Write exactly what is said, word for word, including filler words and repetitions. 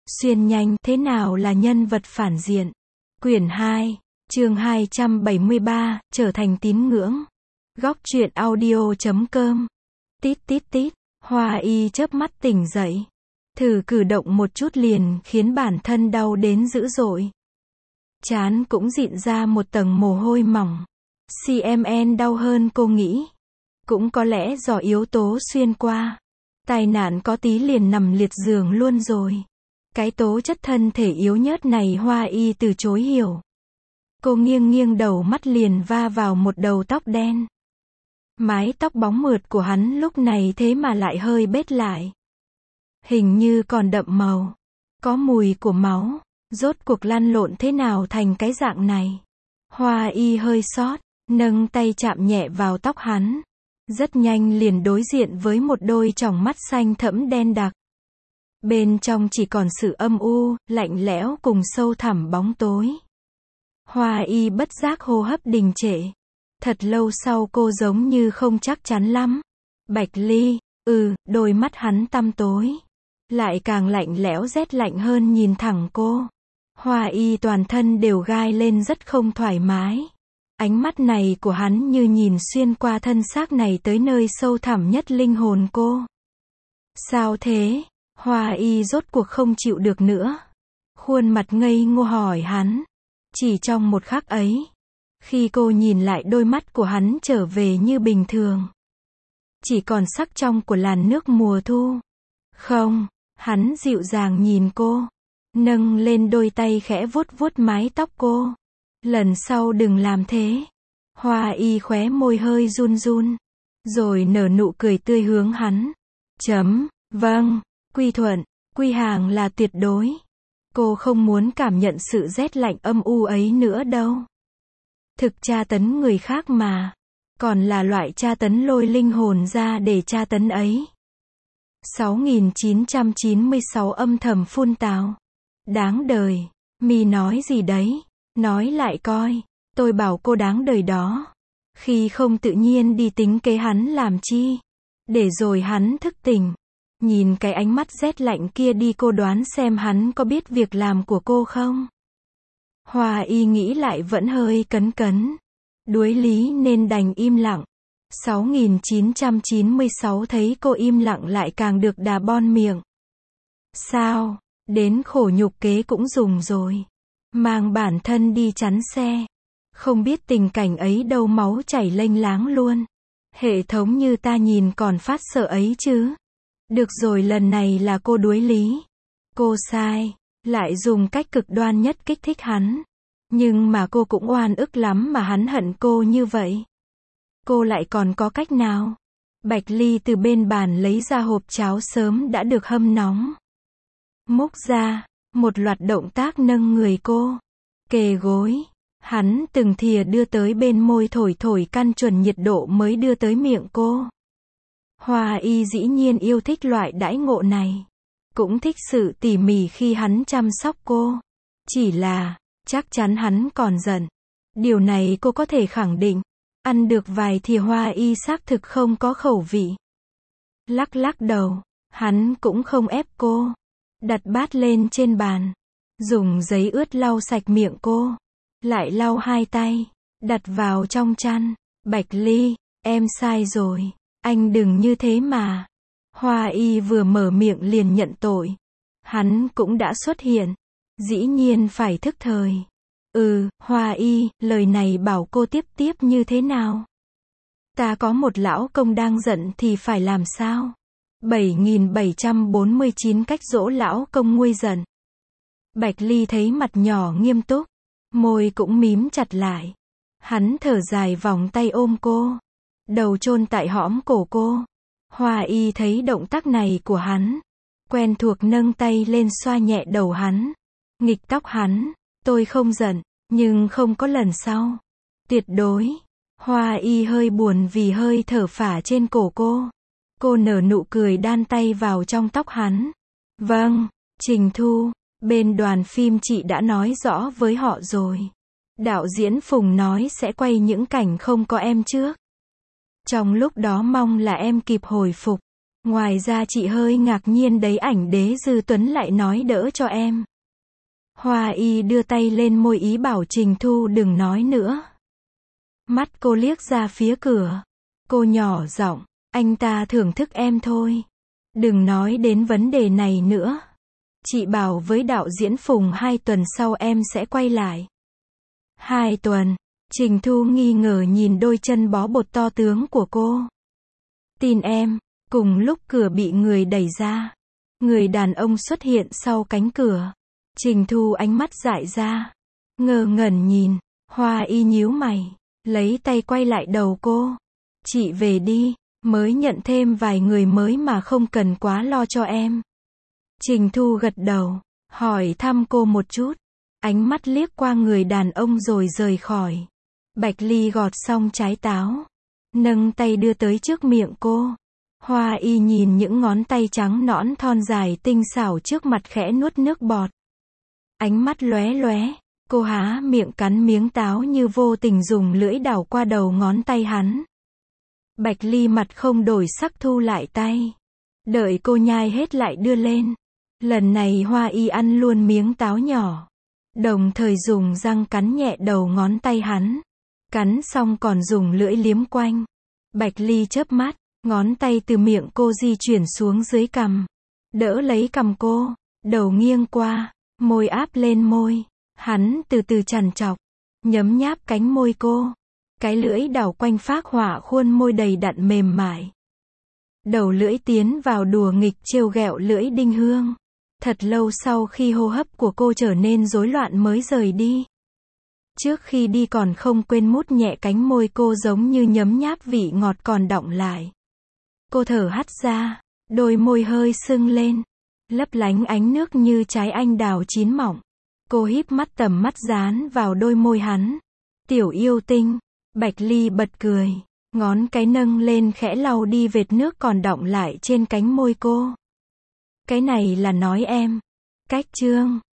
Xuyên nhanh, thế nào là nhân vật phản diện? Quyển hai, chương hai trăm bảy mươi ba, trở thành tín ngưỡng. Góc truyện audio chấm com. Tít tít tít, Hoa Y chớp mắt tỉnh dậy. Thử cử động một chút liền khiến bản thân đau đến dữ dội. Trán cũng dịn ra một tầng mồ hôi mỏng. xê em en đau hơn cô nghĩ. Cũng có lẽ do yếu tố xuyên qua. Tai nạn có tí liền nằm liệt giường luôn rồi. Cái tố chất thân thể yếu nhớt này Hoa Y từ chối hiểu. Cô nghiêng nghiêng đầu mắt liền va vào một đầu tóc đen. Mái tóc bóng mượt của hắn lúc này thế mà lại hơi bết lại. Hình như còn đậm màu. Có mùi của máu. Rốt cuộc lăn lộn thế nào thành cái dạng này. Hoa Y hơi xót, nâng tay chạm nhẹ vào tóc hắn. Rất nhanh liền đối diện với một đôi tròng mắt xanh thẫm đen đặc. Bên trong chỉ còn sự âm u, lạnh lẽo cùng sâu thẳm bóng tối. Hoa Y bất giác hô hấp đình trệ. Thật lâu sau cô giống như không chắc chắn lắm. Bạch Ly, ừ, đôi mắt hắn tăm tối. Lại càng lạnh lẽo rét lạnh hơn nhìn thẳng cô. Hoa Y toàn thân đều gai lên rất không thoải mái. Ánh mắt này của hắn như nhìn xuyên qua thân xác này tới nơi sâu thẳm nhất linh hồn cô. Sao thế? Hoa Y rốt cuộc không chịu được nữa. Khuôn mặt ngây ngô hỏi hắn. Chỉ trong một khắc ấy, khi cô nhìn lại đôi mắt của hắn trở về như bình thường. Chỉ còn sắc trong của làn nước mùa thu. Không, hắn dịu dàng nhìn cô. Nâng lên đôi tay khẽ vuốt vuốt mái tóc cô. Lần sau đừng làm thế. Hoa Y khóe môi hơi run run. Rồi nở nụ cười tươi hướng hắn. Chấm, vâng, quy thuận, quy hàng là tuyệt đối. Cô không muốn cảm nhận sự rét lạnh âm u ấy nữa đâu. Thực tra tấn người khác mà. Còn là loại tra tấn lôi linh hồn ra để tra tấn ấy. sáu nghìn chín trăm chín mươi sáu âm thầm phun tào. Đáng đời. Mi nói gì đấy? Nói lại coi. Tôi bảo cô đáng đời đó. Khi không tự nhiên đi tính kế hắn làm chi. Để rồi hắn thức tỉnh. Nhìn cái ánh mắt rét lạnh kia đi, cô đoán xem hắn có biết việc làm của cô không? Hoa Y nghĩ lại vẫn hơi cấn cấn. Đuối lý nên đành im lặng. sáu nghìn chín trăm chín mươi sáu thấy cô im lặng lại càng được đà bon miệng. Sao? Đến khổ nhục kế cũng dùng rồi. Mang bản thân đi chắn xe. Không biết tình cảnh ấy đâu máu chảy lênh láng luôn. Hệ thống như ta nhìn còn phát sợ ấy chứ. Được rồi, lần này là cô đuối lý. Cô sai. Lại dùng cách cực đoan nhất kích thích hắn. Nhưng mà cô cũng oan ức lắm mà hắn hận cô như vậy. Cô lại còn có cách nào? Bạch Ly từ bên bàn lấy ra hộp cháo sớm đã được hâm nóng. Múc ra. Một loạt động tác nâng người cô. Kề gối. Hắn từng thìa đưa tới bên môi, thổi thổi căn chuẩn nhiệt độ mới đưa tới miệng cô. Hoa Y dĩ nhiên yêu thích loại đãi ngộ này. Cũng thích sự tỉ mỉ khi hắn chăm sóc cô. Chỉ là, chắc chắn hắn còn giận. Điều này cô có thể khẳng định. Ăn được vài thìa Hoa Y xác thực không có khẩu vị. Lắc lắc đầu. Hắn cũng không ép cô. Đặt bát lên trên bàn. Dùng giấy ướt lau sạch miệng cô. Lại lau hai tay. Đặt vào trong chăn. Bạch Ly, em sai rồi. Anh đừng như thế mà. Hoa Y vừa mở miệng liền nhận tội. Hắn cũng đã xuất hiện. Dĩ nhiên phải thức thời. Ừ, Hoa Y, lời này bảo cô tiếp tiếp như thế nào? Ta có một lão công đang giận thì phải làm sao? bảy nghìn bảy trăm bốn mươi chín cách dỗ lão công nguôi giận. Bạch Ly thấy mặt nhỏ nghiêm túc. Môi cũng mím chặt lại. Hắn thở dài vòng tay ôm cô. Đầu chôn tại hõm cổ cô. Hoa Y thấy động tác này của hắn. Quen thuộc nâng tay lên xoa nhẹ đầu hắn. Nghịch tóc hắn. Tôi không giận, nhưng không có lần sau. Tuyệt đối. Hoa Y hơi buồn vì hơi thở phả trên cổ cô. Cô nở nụ cười đan tay vào trong tóc hắn. Vâng, Trình Thu, bên đoàn phim chị đã nói rõ với họ rồi. Đạo diễn Phùng nói sẽ quay những cảnh không có em trước. Trong lúc đó mong là em kịp hồi phục. Ngoài ra chị hơi ngạc nhiên đấy, ảnh Đế Dư Tuấn lại nói đỡ cho em. Hoa Y đưa tay lên môi ý bảo Trình Thu đừng nói nữa. Mắt cô liếc ra phía cửa. Cô nhỏ giọng, anh ta thưởng thức em thôi. Đừng nói đến vấn đề này nữa. Chị bảo với đạo diễn Phùng hai tuần sau em sẽ quay lại. Hai tuần. Trình Thu nghi ngờ nhìn đôi chân bó bột to tướng của cô. Tin em. Cùng lúc cửa bị người đẩy ra. Người đàn ông xuất hiện sau cánh cửa. Trình Thu ánh mắt dại ra. Ngơ ngẩn nhìn. Hoa Y nhíu mày. Lấy tay quay lại đầu cô. Chị về đi. Mới nhận thêm vài người mới mà không cần quá lo cho em. Trình Thu gật đầu. Hỏi thăm cô một chút. Ánh mắt liếc qua người đàn ông rồi rời khỏi. Bạch Ly gọt xong trái táo. Nâng tay đưa tới trước miệng cô. Hoa Y nhìn những ngón tay trắng nõn thon dài tinh xảo trước mặt khẽ nuốt nước bọt. Ánh mắt lóe lóe. Cô há miệng cắn miếng táo như vô tình dùng lưỡi đảo qua đầu ngón tay hắn. Bạch Ly mặt không đổi sắc thu lại tay. Đợi cô nhai hết lại đưa lên. Lần này Hoa Y ăn luôn miếng táo nhỏ. Đồng thời dùng răng cắn nhẹ đầu ngón tay hắn. Cắn xong còn dùng lưỡi liếm quanh. Bạch Ly chớp mắt. Ngón tay từ miệng cô di chuyển xuống dưới cằm. Đỡ lấy cằm cô. Đầu nghiêng qua. Môi áp lên môi. Hắn từ từ trằn trọc. Nhấm nháp cánh môi cô. Cái lưỡi đảo quanh phác họa khuôn môi đầy đặn mềm mại. Đầu lưỡi tiến vào đùa nghịch trêu ghẹo lưỡi đinh hương. Thật lâu sau khi hô hấp của cô trở nên rối loạn mới rời đi. Trước khi đi còn không quên mút nhẹ cánh môi cô giống như nhấm nháp vị ngọt còn đọng lại. Cô thở hắt ra, đôi môi hơi sưng lên, lấp lánh ánh nước như trái anh đào chín mọng. Cô híp mắt tầm mắt dán vào đôi môi hắn. Tiểu yêu tinh. Bạch Ly bật cười, ngón cái nâng lên khẽ lau đi vệt nước còn đọng lại trên cánh môi cô. Cái này là nói em. Cách chương